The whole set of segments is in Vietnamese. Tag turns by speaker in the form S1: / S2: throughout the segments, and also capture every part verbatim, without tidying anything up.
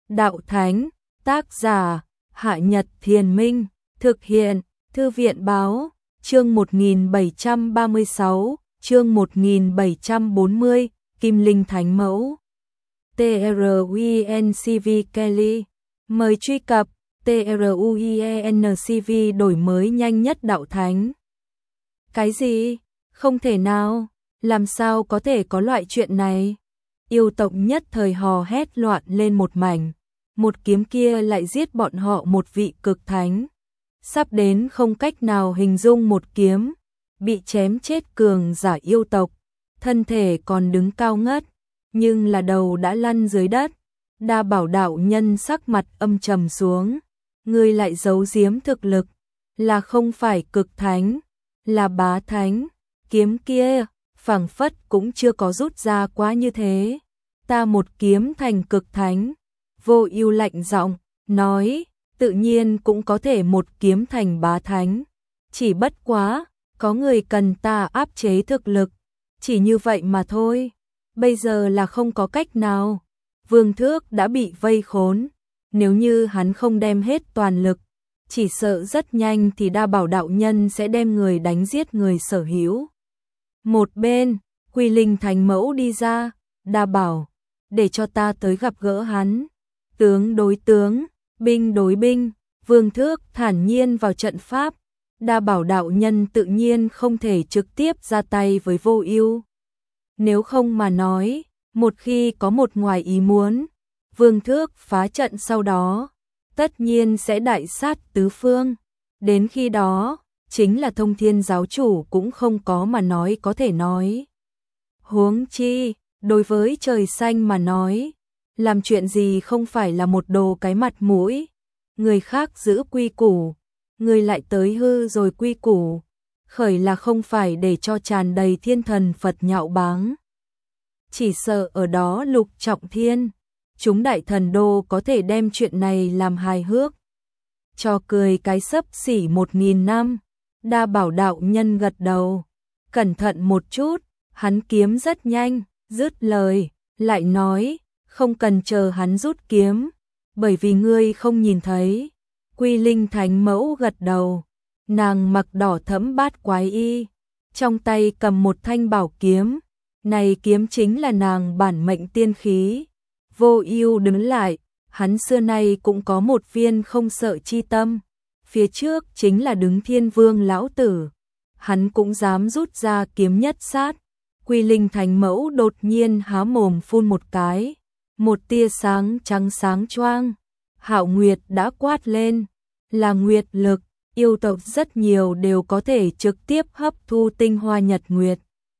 S1: Đạo Thánh, tác giả, Hạ Nhật Thiền Minh, thực hiện, Thư viện Báo, chương một nghìn bảy trăm ba mươi sáu, chương một nghìn bảy trăm bốn mươi, Kim Linh Thánh Mẫu. truencv Kelly, mời truy cập truencv đổi mới nhanh nhất Đạo Thánh. Cái gì? Không thể nào, làm sao có thể có loại chuyện này? Yêu tộc nhất thời hò hét loạn lên một mảnh, một kiếm kia lại giết bọn họ một vị cực thánh. Sắp đến không cách nào hình dung một kiếm, bị chém chết cường giả yêu tộc, thân thể còn đứng cao ngất, nhưng là đầu đã lăn dưới đất. Đa Bảo đạo nhân sắc mặt âm trầm xuống, ngươi lại giấu giếm thực lực, là không phải cực thánh, là bá thánh, kiếm kia, phảng phất cũng chưa có rút ra quá như thế. Ta một kiếm thành cực thánh, Vô Ưu lạnh giọng nói, tự nhiên cũng có thể một kiếm thành bá thánh, chỉ bất quá, có người cần ta áp chế thực lực, chỉ như vậy mà thôi, bây giờ là không có cách nào. Vương Thước đã bị vây khốn, nếu như hắn không đem hết toàn lực, chỉ sợ rất nhanh thì Đa Bảo đạo nhân sẽ đem người đánh giết người sở hữu. Một bên, Quy Linh Thánh Mẫu đi ra, Đa Bảo, để cho ta tới gặp gỡ hắn. Tướng đối tướng, binh đối binh, Vương Thước thản nhiên vào trận pháp, Đa Bảo đạo nhân tự nhiên không thể trực tiếp ra tay với Vô Ưu. Nếu không mà nói, một khi có một ngoài ý muốn, Vương Thước phá trận sau đó, tất nhiên sẽ đại sát tứ phương. Đến khi đó, chính là Thông Thiên giáo chủ cũng không có mà nói có thể nói. Huống chi, đối với trời xanh mà nói, làm chuyện gì không phải là một đồ cái mặt mũi. Người khác giữ quy củ, người lại tới hư rồi quy củ, khởi là không phải để cho tràn đầy thiên thần Phật nhạo báng. Chỉ sợ ở đó Lục Trọng Thiên, chúng đại thần đô có thể đem chuyện này làm hài hước. Cho cười cái xấp xỉ một nghìn năm, Đa Bảo đạo nhân gật đầu, cẩn thận một chút, hắn kiếm rất nhanh, dứt lời, lại nói, không cần chờ hắn rút kiếm, bởi vì ngươi không nhìn thấy. Quy Linh Thánh Mẫu gật đầu, nàng mặc đỏ thẫm bát quái y, trong tay cầm một thanh bảo kiếm, này kiếm chính là nàng bản mệnh tiên khí. Vô Ưu đứng lại, hắn xưa nay cũng có một viên không sợ chi tâm, phía trước chính là đứng Thiên Vương lão tử, hắn cũng dám rút ra kiếm nhất sát. Quy Linh Thánh Mẫu đột nhiên há mồm phun một cái, một tia sáng trắng sáng choang, Hạo Nguyệt đã quát lên, là nguyệt lực, yêu tộc rất nhiều đều có thể trực tiếp hấp thu tinh hoa nhật nguyệt.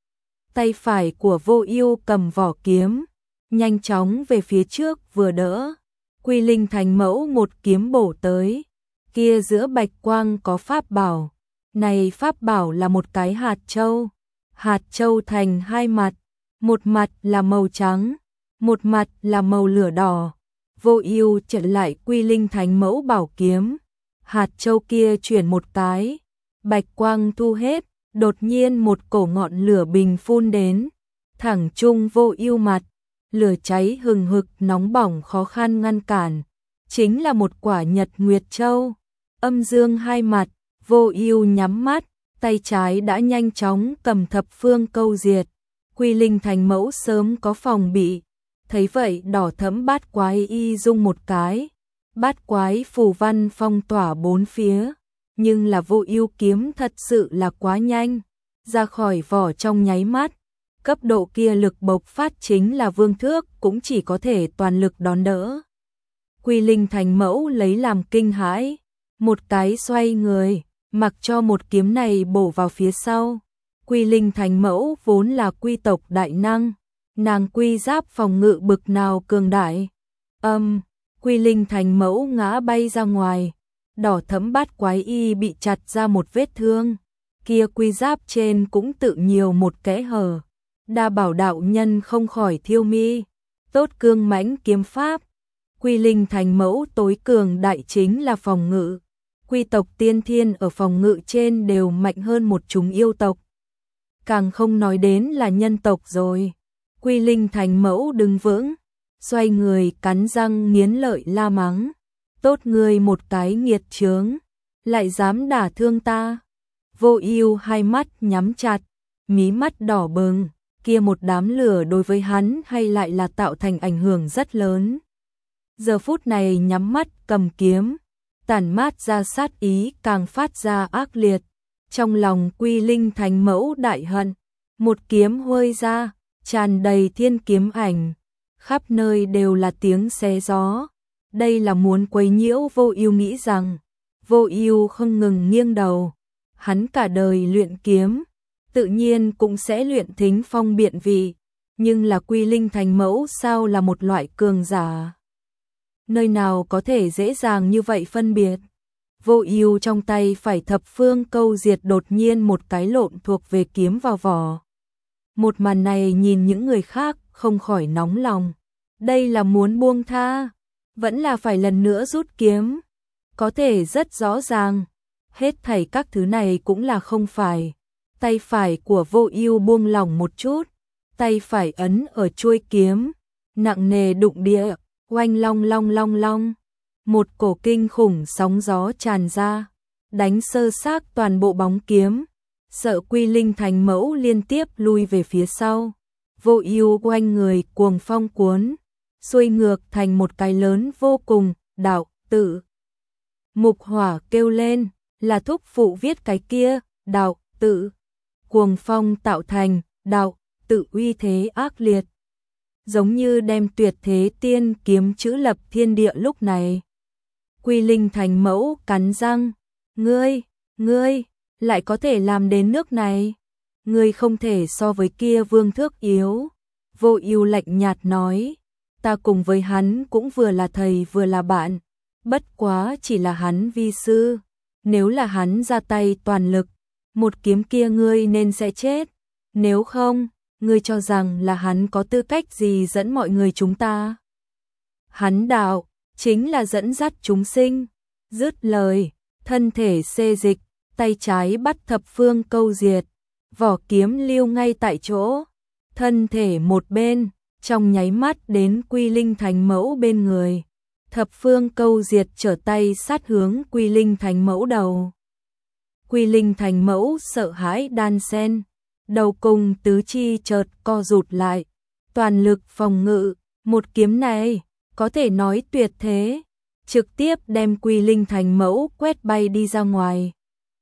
S1: Tay phải của Vô Ưu cầm vỏ kiếm, nhanh chóng về phía trước vừa đỡ, Quy Linh Thánh Mẫu một kiếm bổ tới, kia giữa bạch quang có pháp bảo, này pháp bảo là một cái hạt châu, hạt châu thành hai mặt, một mặt là màu trắng, một mặt là màu lửa đỏ. Vô Ưu chặn lại Quy Linh Thánh Mẫu bảo kiếm, hạt châu kia chuyển một cái, bạch quang thu hết, đột nhiên một cổ ngọn lửa bình phun đến, thẳng trung Vô Ưu mặt, lửa cháy hừng hực nóng bỏng khó khăn ngăn cản, chính là một quả Nhật Nguyệt Châu. Âm dương hai mặt, Vô Ưu nhắm mắt, tay trái đã nhanh chóng cầm thập phương câu diệt. Quy Linh Thánh Mẫu sớm có phòng bị, thấy vậy đỏ thẫm bát quái y rung một cái, bát quái phù văn phong tỏa bốn phía, nhưng là Vô Ưu kiếm thật sự là quá nhanh, ra khỏi vỏ trong nháy mắt, cấp độ kia lực bộc phát chính là Vương Thước cũng chỉ có thể toàn lực đón đỡ. Quy Linh Thánh Mẫu lấy làm kinh hãi, một cái xoay người, mặc cho một kiếm này bổ vào phía sau. Quy Linh Thánh Mẫu vốn là quy tộc đại năng, nàng quy giáp phòng ngự bực nào cường đại. Âm, Quy Linh Thánh Mẫu ngã bay ra ngoài, đỏ thẫm bát quái y bị chặt ra một vết thương, kia quy giáp trên cũng tự nhiều một kẽ hở. Đa Bảo đạo nhân không khỏi thiêu mi, tốt cương mãnh kiếm pháp. Quy Linh Thánh Mẫu tối cường đại chính là phòng ngự, quy tộc tiên thiên ở phòng ngự trên đều mạnh hơn một chúng yêu tộc, càng không nói đến là nhân tộc rồi. Quy Linh Thánh Mẫu đứng vững, xoay người cắn răng nghiến lợi la mắng. Tốt ngươi một cái nghiệt chướng, lại dám đả thương ta. Vô Ưu hai mắt nhắm chặt, mí mắt đỏ bừng, kia một đám lửa đối với hắn hay lại là tạo thành ảnh hưởng rất lớn. Giờ phút này nhắm mắt cầm kiếm, tản mát ra sát ý càng phát ra ác liệt. Trong lòng Quy Linh Thánh Mẫu đại hận, một kiếm huơi ra, tràn đầy thiên kiếm ảnh, khắp nơi đều là tiếng xé gió. Đây là muốn quấy nhiễu Vô Ưu, nghĩ rằng Vô Ưu không ngừng nghiêng đầu, hắn cả đời luyện kiếm, tự nhiên cũng sẽ luyện thính phong biện vị, nhưng là Quy Linh Thánh Mẫu sao là một loại cường giả? Nơi nào có thể dễ dàng như vậy phân biệt? Vô Ưu trong tay phải thập phương câu diệt đột nhiên một cái lộn thuộc về kiếm vào vỏ. Một màn này nhìn những người khác không khỏi nóng lòng. Đây là muốn buông tha, vẫn là phải lần nữa rút kiếm? Có thể rất rõ ràng, hết thảy các thứ này cũng là không phải. Tay phải của Vô Ưu buông lỏng một chút, tay phải ấn ở chuôi kiếm, nặng nề đụng địa, oanh long long long long. Một cổ kinh khủng sóng gió tràn ra, đánh sơ xác toàn bộ bóng kiếm, sợ Quy Linh Thánh Mẫu liên tiếp lui về phía sau. Vô Ưu quanh người cuồng phong cuốn, xuôi ngược thành một cái lớn vô cùng, đạo tự. Mục Hỏa kêu lên, là thúc phụ viết cái kia, đạo tự. Cuồng phong tạo thành, đạo tự uy thế ác liệt, giống như đem tuyệt thế tiên kiếm chữ lập thiên địa lúc này. Quy Linh Thánh Mẫu cắn răng, ngươi, ngươi, lại có thể làm đến nước này. Ngươi không thể so với kia Vương Thước yếu. Vô Ưu lạnh nhạt nói, ta cùng với hắn cũng vừa là thầy vừa là bạn, bất quá chỉ là hắn vi sư. Nếu là hắn ra tay toàn lực, một kiếm kia ngươi nên sẽ chết. Nếu không, ngươi cho rằng là hắn có tư cách gì dẫn mọi người chúng ta? Hắn đạo chính là dẫn dắt chúng sinh. Dứt lời, thân thể xê dịch, tay trái bắt thập phương câu diệt, vỏ kiếm lưu ngay tại chỗ, thân thể một bên, trong nháy mắt đến Quy Linh Thánh Mẫu bên người. Thập phương câu diệt trở tay sát hướng Quy Linh Thánh Mẫu đầu. Quy Linh Thánh Mẫu sợ hãi đan sen, đầu cùng tứ chi chợt co rụt lại, toàn lực phòng ngự. Một kiếm này có thể nói tuyệt thế, trực tiếp đem Quy Linh Thánh Mẫu quét bay đi ra ngoài,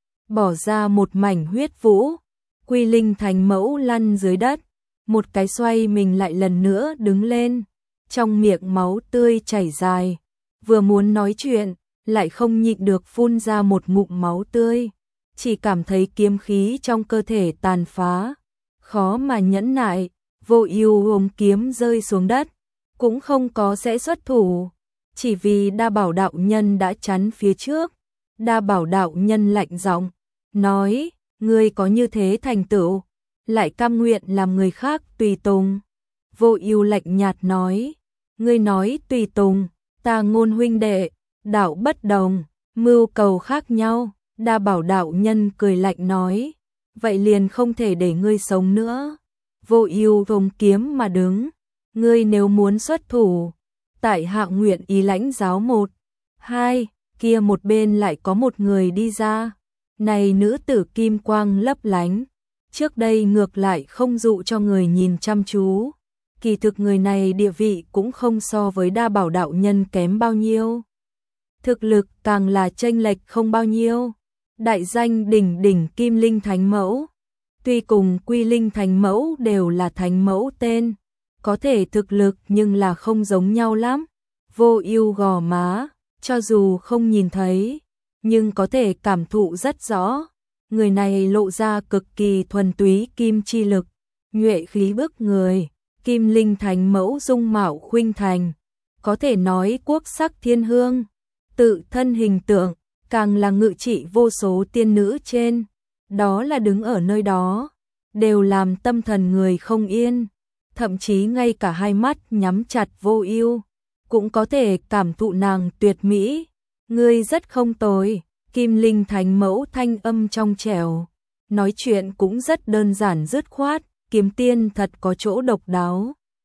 S1: bỏ ra một mảnh huyết vũ. Quy Linh Thánh Mẫu lăn dưới đất, một cái xoay mình lại lần nữa đứng lên, trong miệng máu tươi chảy dài, vừa muốn nói chuyện, lại không nhịn được phun ra một ngụm máu tươi, chỉ cảm thấy kiếm khí trong cơ thể tàn phá, khó mà nhẫn nại. Vô Ưu ôm kiếm rơi xuống đất, cũng không có sẽ xuất thủ, chỉ vì Đa Bảo đạo nhân đã chắn phía trước. Đa Bảo đạo nhân lạnh giọng nói, ngươi có như thế thành tựu, lại cam nguyện làm người khác tùy tùng? Vô Ưu lạnh nhạt nói, ngươi nói tùy tùng, ta Ngôn huynh đệ, đạo bất đồng, mưu cầu khác nhau. Đa Bảo đạo nhân cười lạnh nói, vậy liền không thể để ngươi sống nữa. Vô Ưu ôm kiếm mà đứng, ngươi nếu muốn xuất thủ, tại hạ nguyện ý lãnh giáo một. Hai, kia một bên lại có một người đi ra, này nữ tử kim quang lấp lánh, trước đây ngược lại không dụ cho người nhìn chăm chú. Kỳ thực người này địa vị cũng không so với Đa Bảo đạo nhân kém bao nhiêu, thực lực càng là chênh lệch không bao nhiêu. Đại danh đỉnh đỉnh Kim Linh Thánh Mẫu, tuy cùng Quy Linh Thánh Mẫu đều là thánh mẫu tên, có thể thực lực nhưng là không giống nhau lắm. Vô Ưu gò má, cho dù không nhìn thấy, nhưng có thể cảm thụ rất rõ, người này lộ ra cực kỳ thuần túy kim chi lực, nhuệ khí bức người. Kim Linh Thánh Mẫu dung mạo khuynh thành, có thể nói quốc sắc thiên hương, tự thân hình tượng càng là ngự trị vô số tiên nữ trên, đó là đứng ở nơi đó, đều làm tâm thần người không yên, thậm chí ngay cả hai mắt nhắm chặt Vô Ưu cũng có thể cảm thụ nàng tuyệt mỹ. Ngươi rất không tồi. Kim Linh Thánh Mẫu thanh âm trong trẻo, nói chuyện cũng rất đơn giản dứt khoát, kiếm tiên thật có chỗ độc đáo.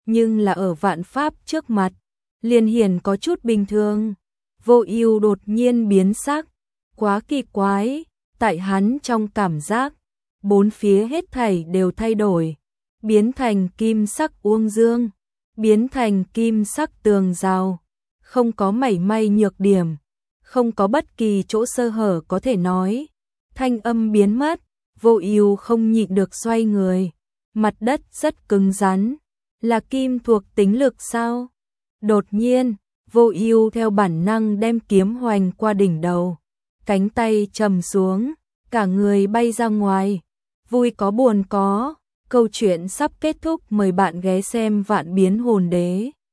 S1: nhưng là ở vạn pháp trước mặt, liền hiển có chút bình thường. Vô Ưu đột nhiên biến sắc, quá kỳ quái, tại hắn trong cảm giác, bốn phía hết thảy đều thay đổi, biến thành kim sắc uông dương, biến thành kim sắc tường rào, không có mảy may nhược điểm, không có bất kỳ chỗ sơ hở có thể nói. Thanh âm biến mất, Vô Ưu không nhịn được xoay người, mặt đất rất cứng rắn, là kim thuộc tính lực sao? Đột nhiên, Vô Ưu theo bản năng đem kiếm hoành qua đỉnh đầu, cánh tay trầm xuống, cả người bay ra ngoài. Vui có buồn có, câu chuyện sắp kết thúc, mời bạn ghé xem Vạn Biến Hồn Đế.